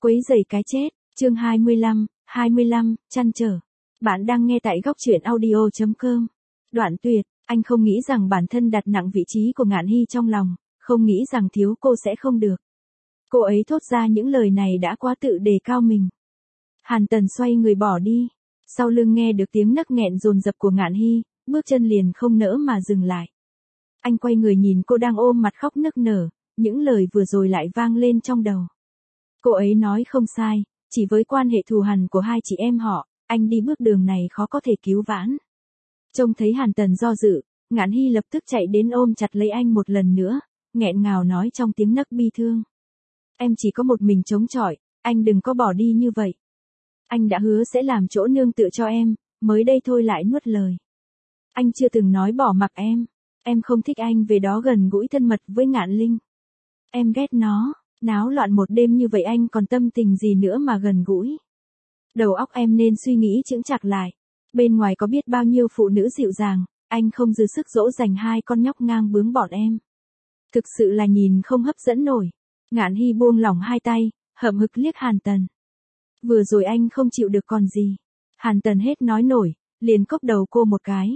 Quấy rầy cái chết, chương 25, trăn trở. Bạn đang nghe tại góc truyện audio.com. Đoạn tuyệt, anh không nghĩ rằng bản thân đặt nặng vị trí của Ngạn Hy trong lòng, không nghĩ rằng thiếu cô sẽ không được. Cô ấy thốt ra những lời này đã quá tự đề cao mình. Hàn Tần xoay người bỏ đi. Sau lưng nghe được tiếng nấc nghẹn dồn dập của Ngạn Hy, bước chân liền không nỡ mà dừng lại. Anh quay người nhìn cô đang ôm mặt khóc nức nở, những lời vừa rồi lại vang lên trong đầu. Cô ấy nói không sai, chỉ với quan hệ thù hằn của hai chị em họ, anh đi bước đường này khó có thể cứu vãn. Trông thấy Hàn Tần do dự, Ngạn Hy lập tức chạy đến ôm chặt lấy anh một lần nữa, nghẹn ngào nói trong tiếng nấc bi thương. Em chỉ có một mình chống chọi, anh đừng có bỏ đi như vậy. Anh đã hứa sẽ làm chỗ nương tựa cho em, mới đây thôi lại nuốt lời. Anh chưa từng nói bỏ mặc em không thích anh về đó gần gũi thân mật với Ngạn Linh. Em ghét nó, náo loạn một đêm như vậy anh còn tâm tình gì nữa mà gần gũi. Đầu óc em nên suy nghĩ chững chạc lại. Bên ngoài có biết bao nhiêu phụ nữ dịu dàng, anh không dư sức dỗ dành hai con nhóc ngang bướng bọn em. Thực sự là nhìn không hấp dẫn nổi. Ngạn Hy buông lỏng hai tay, hậm hực liếc Hàn Tần. Vừa rồi anh không chịu được còn gì. Hàn Tần hết nói nổi, liền cốc đầu cô một cái.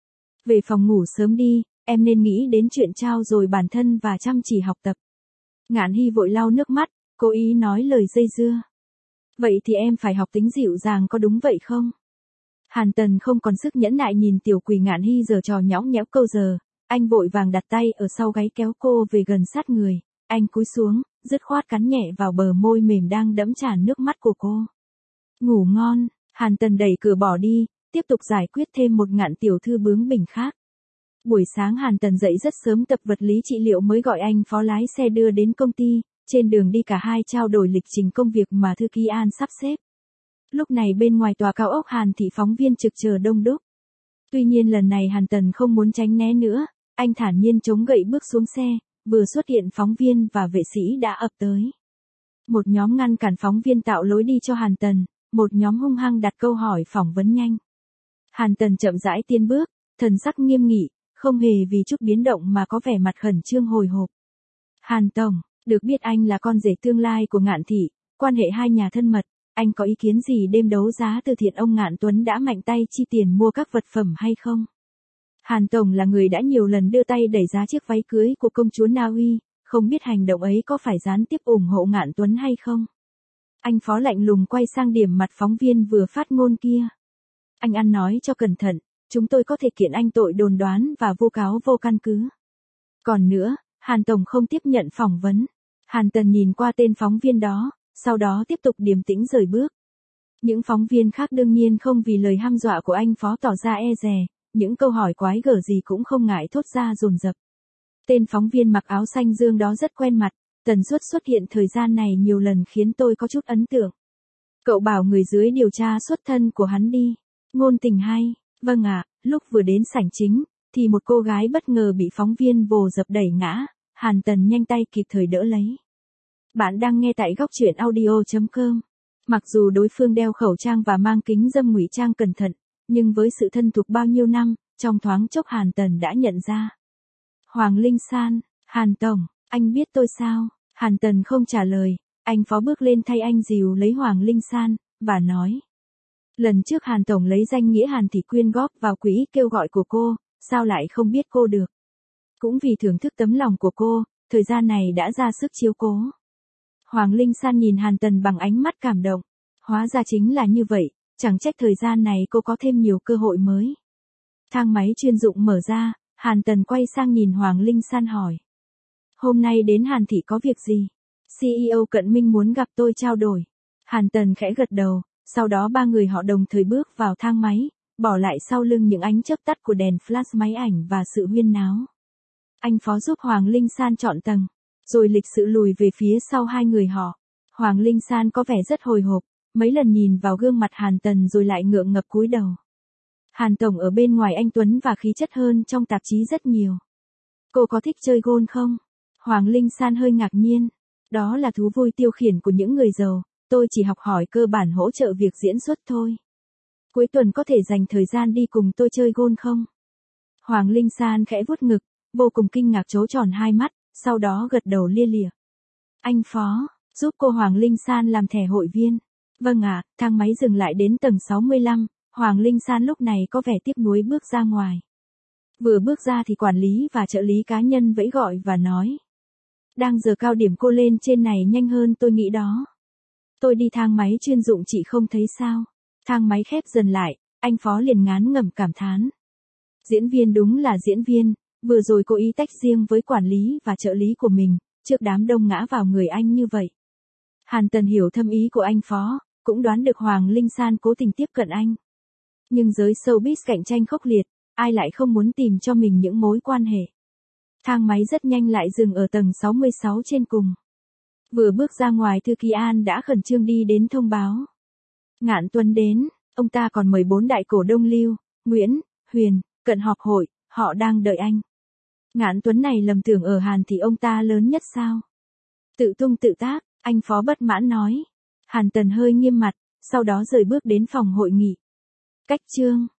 Về phòng ngủ sớm đi, em nên nghĩ đến chuyện trao dồi bản thân và chăm chỉ học tập. Ngạn Hy vội lau nước mắt, cố ý nói lời dây dưa. Vậy thì em phải học tính dịu dàng có đúng vậy không? Hàn Tần không còn sức nhẫn nại nhìn tiểu quỷ Ngạn Hy giở trò nhõng nhẽo câu giờ, anh vội vàng đặt tay ở sau gáy kéo cô về gần sát người, anh cúi xuống, dứt khoát cắn nhẹ vào bờ môi mềm đang đẫm tràn nước mắt của cô. Ngủ ngon, Hàn Tần đẩy cửa bỏ đi, tiếp tục giải quyết thêm một Ngạn tiểu thư bướng bỉnh khác. Buổi sáng Hàn Tần dậy rất sớm tập vật lý trị liệu mới gọi anh phó lái xe đưa đến công ty, trên đường đi cả hai trao đổi lịch trình công việc mà thư ký An sắp xếp. Lúc này bên ngoài tòa cao ốc Hàn thị phóng viên trực chờ đông đúc. Tuy nhiên lần này Hàn Tần không muốn tránh né nữa, anh thản nhiên chống gậy bước xuống xe, vừa xuất hiện phóng viên và vệ sĩ đã ập tới. Một nhóm ngăn cản phóng viên tạo lối đi cho Hàn Tần, một nhóm hung hăng đặt câu hỏi phỏng vấn nhanh. Hàn Tần chậm rãi tiến bước, thần sắc nghiêm nghị, không hề vì chút biến động mà có vẻ mặt khẩn trương hồi hộp. Hàn Tổng, được biết anh là con rể tương lai của Ngạn thị, quan hệ hai nhà thân mật, anh có ý kiến gì đêm đấu giá từ thiện ông Ngạn Tuấn đã mạnh tay chi tiền mua các vật phẩm hay không? Hàn Tổng là người đã nhiều lần đưa tay đẩy giá chiếc váy cưới của công chúa Na Uy, không biết hành động ấy có phải gián tiếp ủng hộ Ngạn Tuấn hay không? Anh phó lạnh lùng quay sang điểm mặt phóng viên vừa phát ngôn kia. Anh ăn nói cho cẩn thận, chúng tôi có thể kiện anh tội đồn đoán và vu cáo vô căn cứ. Còn nữa, Hàn Tổng không tiếp nhận phỏng vấn. Hàn Tần nhìn qua tên phóng viên đó, sau đó tiếp tục điềm tĩnh rời bước. Những phóng viên khác đương nhiên không vì lời hăm dọa của anh phó tỏ ra e dè, những câu hỏi quái gở gì cũng không ngại thốt ra dồn dập. Tên phóng viên mặc áo xanh dương đó rất quen mặt, tần suất xuất hiện thời gian này nhiều lần khiến tôi có chút ấn tượng. Cậu bảo người dưới điều tra xuất thân của hắn đi. Ngôn tình hay, vâng ạ, lúc vừa đến sảnh chính, thì một cô gái bất ngờ bị phóng viên vồ dập đẩy ngã, Hàn Tần nhanh tay kịp thời đỡ lấy. Bạn đang nghe tại góc truyện audio.com. Mặc dù đối phương đeo khẩu trang và mang kính râm ngụy trang cẩn thận, nhưng với sự thân thuộc bao nhiêu năm, trong thoáng chốc Hàn Tần đã nhận ra. Hoàng Linh San, Hàn Tổng, anh biết tôi sao? Hàn Tần không trả lời, anh phó bước lên thay anh dìu lấy Hoàng Linh San, và nói. Lần trước Hàn Tổng lấy danh nghĩa Hàn thị quyên góp vào quỹ kêu gọi của cô, sao lại không biết cô được? Cũng vì thưởng thức tấm lòng của cô, thời gian này đã ra sức chiếu cố. Hoàng Linh San nhìn Hàn Tần bằng ánh mắt cảm động. Hóa ra chính là như vậy, chẳng trách thời gian này cô có thêm nhiều cơ hội mới. Thang máy chuyên dụng mở ra, Hàn Tần quay sang nhìn Hoàng Linh San hỏi. Hôm nay đến Hàn thị có việc gì? CEO Cận Minh muốn gặp tôi trao đổi. Hàn Tần khẽ gật đầu, sau đó ba người họ đồng thời bước vào thang máy, bỏ lại sau lưng những ánh chớp tắt của đèn flash máy ảnh và sự huyên náo. Anh phó giúp Hoàng Linh San chọn tầng, rồi lịch sự lùi về phía sau hai người họ. Hoàng Linh San có vẻ rất hồi hộp, mấy lần nhìn vào gương mặt Hàn Tần rồi lại ngượng ngập cúi đầu. Hàn Tổng ở bên ngoài anh tuấn và khí chất hơn trong tạp chí rất nhiều. Cô có thích chơi golf không? Hoàng Linh San hơi ngạc nhiên. Đó là thú vui tiêu khiển của những người giàu, tôi chỉ học hỏi cơ bản hỗ trợ việc diễn xuất thôi. Cuối tuần có thể dành thời gian đi cùng tôi chơi golf không? Hoàng Linh San khẽ vuốt ngực, vô cùng kinh ngạc trố tròn hai mắt, sau đó gật đầu lia lịa. Anh phó, Giúp cô Hoàng Linh San làm thẻ hội viên. Vâng ạ, thang máy dừng lại đến tầng 65, Hoàng Linh San lúc này có vẻ tiếc nuối bước ra ngoài. Vừa bước ra thì quản lý và trợ lý cá nhân vẫy gọi và nói. Đang giờ cao điểm, cô lên trên này nhanh hơn tôi nghĩ đó. Tôi đi thang máy chuyên dụng chị không thấy sao. Thang máy khép dần lại, anh Phó liền ngán ngẩm cảm thán. Diễn viên đúng là diễn viên, vừa rồi cô ý tách riêng với quản lý và trợ lý của mình, trước đám đông ngã vào người anh như vậy. Hàn Tần hiểu thâm ý của anh Phó, cũng đoán được Hoàng Linh San cố tình tiếp cận anh. Nhưng giới showbiz cạnh tranh khốc liệt, ai lại không muốn tìm cho mình những mối quan hệ. Thang máy rất nhanh lại dừng ở tầng 66 trên cùng. Vừa bước ra ngoài, Thư Ký An đã khẩn trương đi đến thông báo. Ngạn Tuấn đến, ông ta còn mời 4 đại cổ đông Lưu, Nguyễn, Huyền, Cận họp hội, họ đang đợi anh. Ngạn Tuấn này lầm tưởng ở Hàn thì ông ta lớn nhất sao? Tự tung tự tác, anh Phó bất mãn nói. Hàn Tần hơi nghiêm mặt, sau đó rời bước đến phòng hội nghị. Cách chương.